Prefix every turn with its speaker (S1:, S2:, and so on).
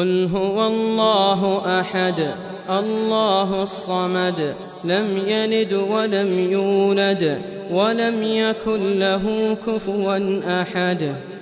S1: قل هو الله أحد الله الصمد لم يلد ولم يولد ولم يكن له كفوا أحد